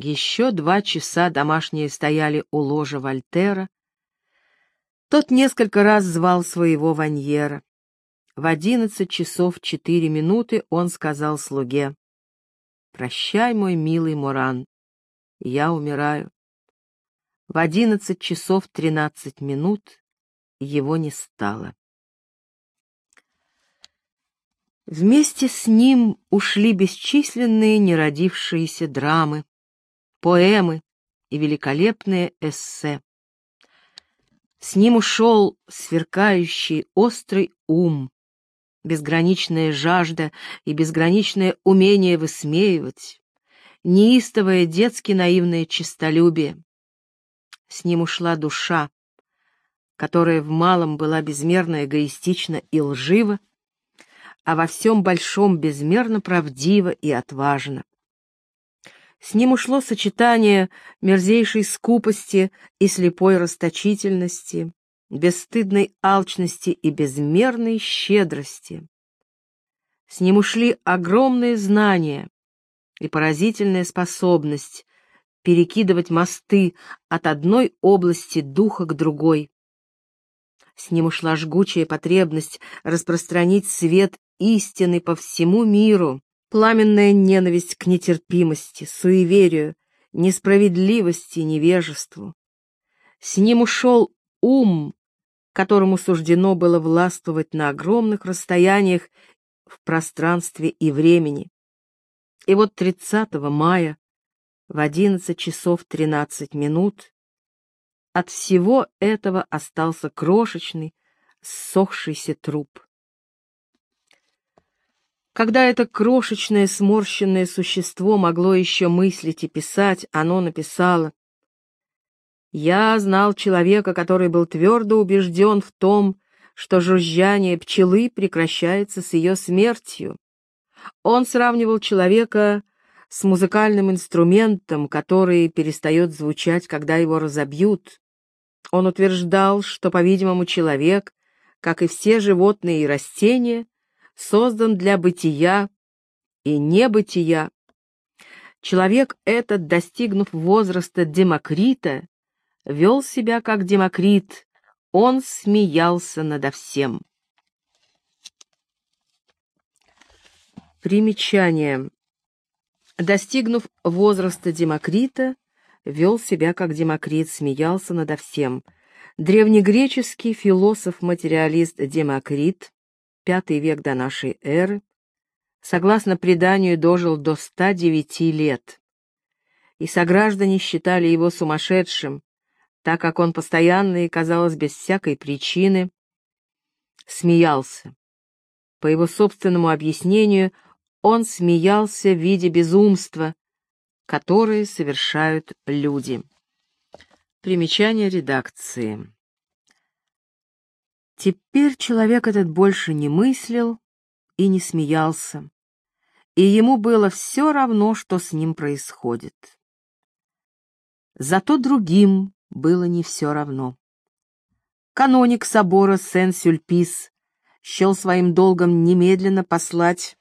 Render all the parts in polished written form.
Еще 2 часа домашние стояли у ложа Вольтера. Тот несколько раз звал своего Ваньера. В 11 часов 4 минуты он сказал слуге: «Прощай, мой милый Моран, я умираю». В 11 часов 13 минут его не стало. Вместе с ним ушли бесчисленные неродившиеся драмы, поэмы и великолепные эссе. С ним ушел сверкающий острый ум, безграничная жажда и безграничное умение высмеивать, неистовое детски наивное честолюбие. С ним ушла душа, которая в малом была безмерно эгоистична и лжива, а во всем большом безмерно правдива и отважна. С ним ушло сочетание мерзейшей скупости и слепой расточительности, бесстыдной алчности и безмерной щедрости. С ним ушли огромные знания и поразительная способность перекидывать мосты от одной области духа к другой. С ним ушла жгучая потребность распространить свет истины по всему миру, пламенная ненависть к нетерпимости, суеверию, несправедливости, невежеству. С ним ушел ум, которому суждено было властвовать на огромных расстояниях в пространстве и времени. И вот 30 мая в 11 часов 13 минут от всего этого остался крошечный, ссохшийся труп. Когда это крошечное сморщенное существо могло еще мыслить и писать, оно написало: «Я знал человека, который был твердо убежден в том, что жужжание пчелы прекращается с ее смертью. Он сравнивал человека с музыкальным инструментом, который перестает звучать, когда его разобьют. Он утверждал, что, по-видимому, человек, как и все животные и растения, создан для бытия и небытия. Человек этот, достигнув возраста Демокрита, вел себя как Демокрит, он смеялся надо всем». Примечание. Достигнув возраста Демокрита, вел себя как Демокрит, смеялся надо всем. Древнегреческий философ-материалист Демокрит, V век до нашей эры, согласно преданию, дожил до 109 лет, и сограждане считали его сумасшедшим, так как он постоянно и, казалось, без всякой причины смеялся. По его собственному объяснению, он смеялся в виде безумства, которое совершают люди. Примечание редакции. Теперь человек этот больше не мыслил и не смеялся, и ему было все равно, что с ним происходит. Зато другим было не все равно. Каноник собора Сен-Сюльпис счел своим долгом немедленно послать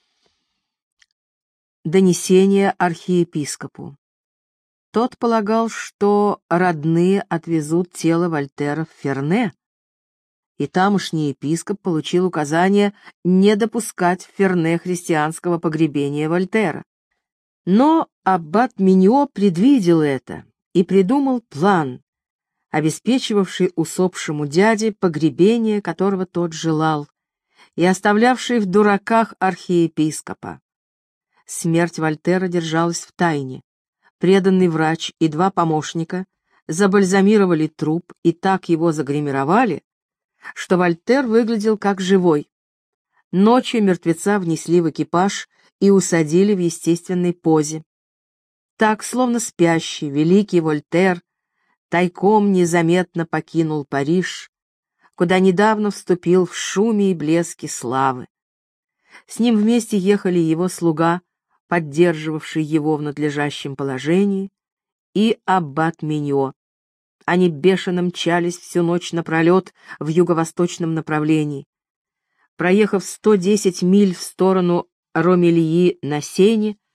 донесение архиепископу. Тот полагал, что родные отвезут тело Вольтера в Ферне, и тамошний епископ получил указание не допускать в Ферне христианского погребения Вольтера. Но аббат Миньо предвидел это и придумал план, обеспечивавший усопшему дяде погребение, которого тот желал, и оставлявший в дураках архиепископа. Смерть Вольтера держалась в тайне. Преданный врач и 2 помощника забальзамировали труп и так его загримировали, что Вольтер выглядел как живой. Ночью мертвеца внесли в экипаж и усадили в естественной позе. Так, словно спящий, великий Вольтер тайком незаметно покинул Париж, куда недавно вступил в шуме и блеске славы. С ним вместе ехали его слуга, поддерживавший его в надлежащем положении, и аббат Миньо. Они бешено мчались всю ночь напролет в юго-восточном направлении. Проехав 110 миль в сторону Ромельи на Сене,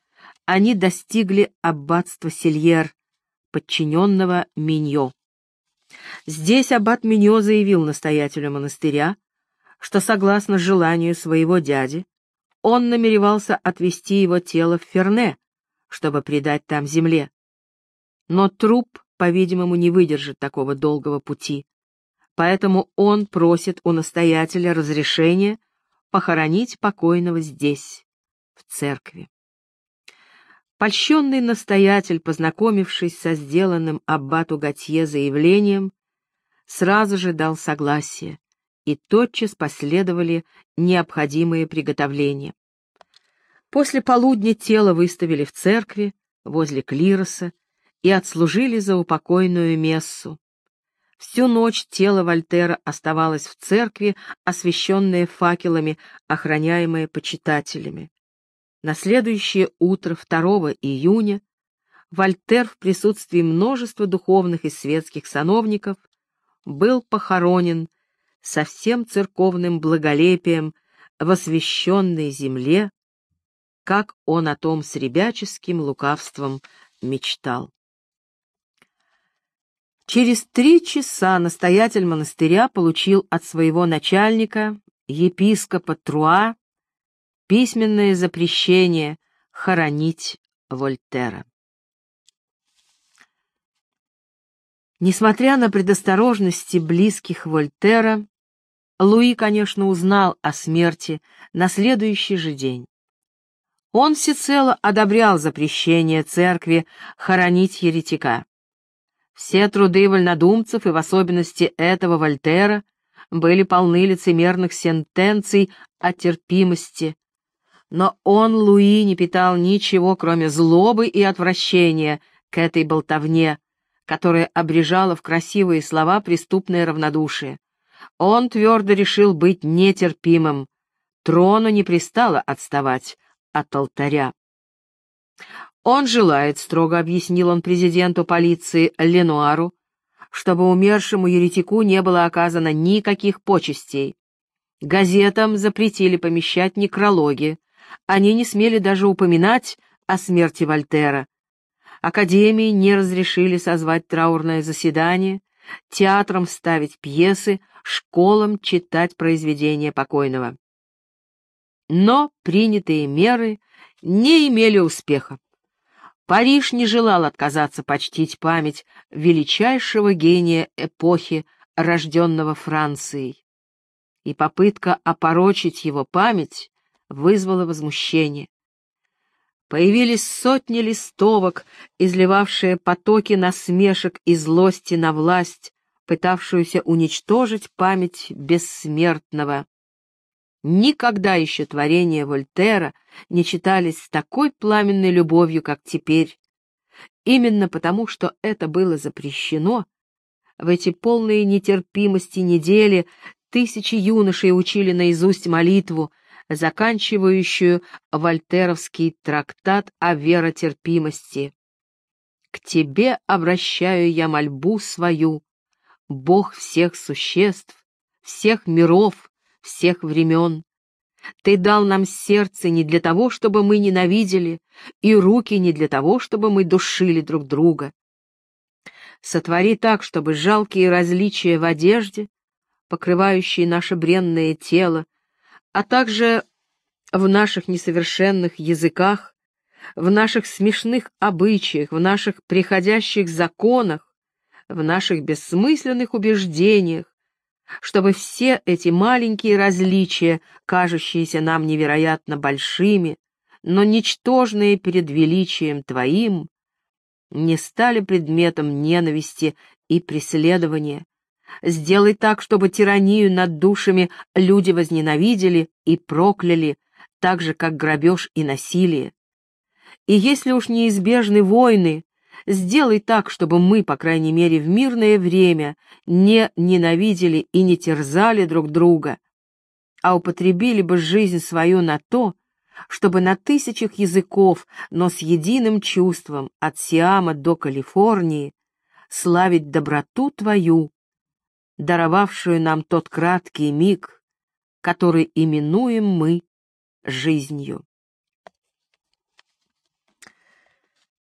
они достигли аббатства Сильер, подчиненного Миньо. Здесь аббат Миньо заявил настоятелю монастыря, что, согласно желанию своего дяди, он намеревался отвезти его тело в Ферне, чтобы предать там земле. Но труп, по-видимому, не выдержит такого долгого пути, поэтому он просит у настоятеля разрешения похоронить покойного здесь, в церкви. Польщенный настоятель, познакомившись со сделанным аббату Готье заявлением, сразу же дал согласие, и тотчас последовали необходимые приготовления. После полудня тело выставили в церкви, возле клироса, и отслужили заупокойную мессу. Всю ночь тело Вольтера оставалось в церкви, освещенное факелами, охраняемое почитателями. На следующее утро, 2 июня, Вольтер в присутствии множества духовных и светских сановников был похоронен со всем церковным благолепием в освященной земле, как он о том с ребяческим лукавством мечтал. Через 3 часа настоятель монастыря получил от своего начальника, епископа Труа, письменное запрещение хоронить Вольтера. Несмотря на предосторожности близких Вольтера, Луи, конечно, узнал о смерти на следующий же день. Он всецело одобрял запрещение церкви хоронить еретика. Все труды вольнодумцев, и в особенности этого Вольтера, были полны лицемерных сентенций о терпимости, но он, Луи, не питал ничего, кроме злобы и отвращения к этой болтовне, которая обрежала в красивые слова преступное равнодушие. Он твердо решил быть нетерпимым, трону не пристало отставать от алтаря. Он желает, строго объяснил он президенту полиции Ленуару, чтобы умершему еретику не было оказано никаких почестей. Газетам запретили помещать некрологи, они не смели даже упоминать о смерти Вольтера. Академии не разрешили созвать траурное заседание, театрам ставить пьесы, школам читать произведения покойного. Но принятые меры не имели успеха. Париж не желал отказаться почтить память величайшего гения эпохи, рожденного Францией. И попытка опорочить его память вызвала возмущение. Появились сотни листовок, изливавшие потоки насмешек и злости на власть, пытавшуюся уничтожить память бессмертного. Никогда еще творения Вольтера не читались с такой пламенной любовью, как теперь. Именно потому, что это было запрещено, в эти полные нетерпимости недели тысячи юношей учили наизусть молитву, заканчивающую вольтеровский трактат о веротерпимости. «К тебе обращаю я мольбу свою, Бог всех существ, всех миров, всех времен. Ты дал нам сердце не для того, чтобы мы ненавидели, и руки не для того, чтобы мы душили друг друга. Сотвори так, чтобы жалкие различия в одежде, покрывающие наше бренное тело, а также в наших несовершенных языках, в наших смешных обычаях, в наших приходящих законах, в наших бессмысленных убеждениях, чтобы все эти маленькие различия, кажущиеся нам невероятно большими, но ничтожные перед величием Твоим, не стали предметом ненависти и преследования. Сделай так, чтобы тиранию над душами люди возненавидели и прокляли, так же, как грабеж и насилие. И если уж неизбежны войны, сделай так, чтобы мы, по крайней мере, в мирное время не ненавидели и не терзали друг друга, а употребили бы жизнь свою на то, чтобы на тысячах языков, но с единым чувством от Сиама до Калифорнии славить доброту Твою, даровавшую нам тот краткий миг, который именуем мы жизнью.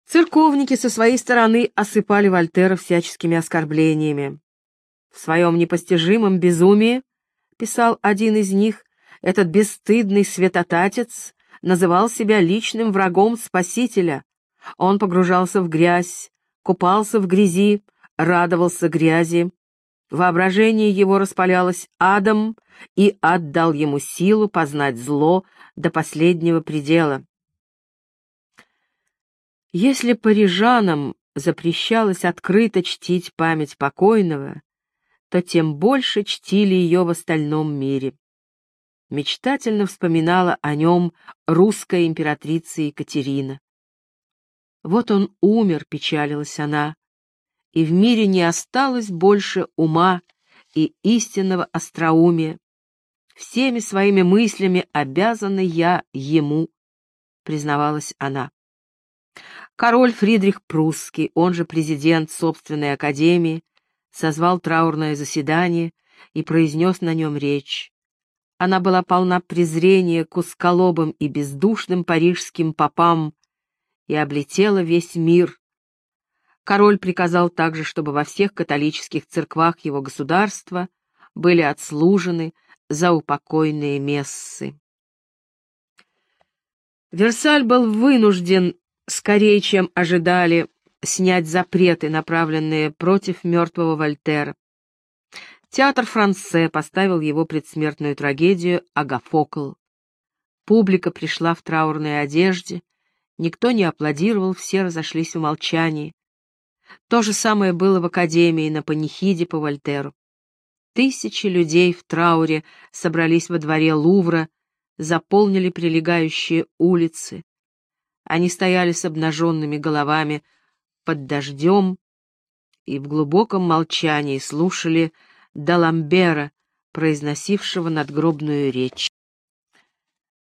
Церковники со своей стороны осыпали Вольтера всяческими оскорблениями. «В своем непостижимом безумии, — писал один из них, — этот бесстыдный святотатец называл себя личным врагом Спасителя. Он погружался в грязь, купался в грязи, радовался грязи. Воображение его распалялось адом, и ад дал ему силу познать зло до последнего предела». Если парижанам запрещалось открыто чтить память покойного, то тем больше чтили ее в остальном мире. Мечтательно вспоминала о нем русская императрица Екатерина. «Вот он умер», — печалилась она, — «и в мире не осталось больше ума и истинного остроумия. Всеми своими мыслями обязана я ему», — признавалась она. Король Фридрих Прусский, он же президент собственной академии, созвал траурное заседание и произнес на нем речь. Она была полна презрения к узколобым и бездушным парижским попам и облетела весь мир. Король приказал также, чтобы во всех католических церквах его государства были отслужены заупокойные мессы. Версаль был вынужден, скорее, чем ожидали, снять запреты, направленные против мертвого Вольтера. Театр Франсе поставил его предсмертную трагедию «Агафокл». Публика пришла в траурной одежде, никто не аплодировал, все разошлись в молчании. То же самое было в Академии на панихиде по Вольтеру. Тысячи людей в трауре собрались во дворе Лувра, заполнили прилегающие улицы. Они стояли с обнаженными головами под дождем и в глубоком молчании слушали Даламбера, произносившего надгробную речь.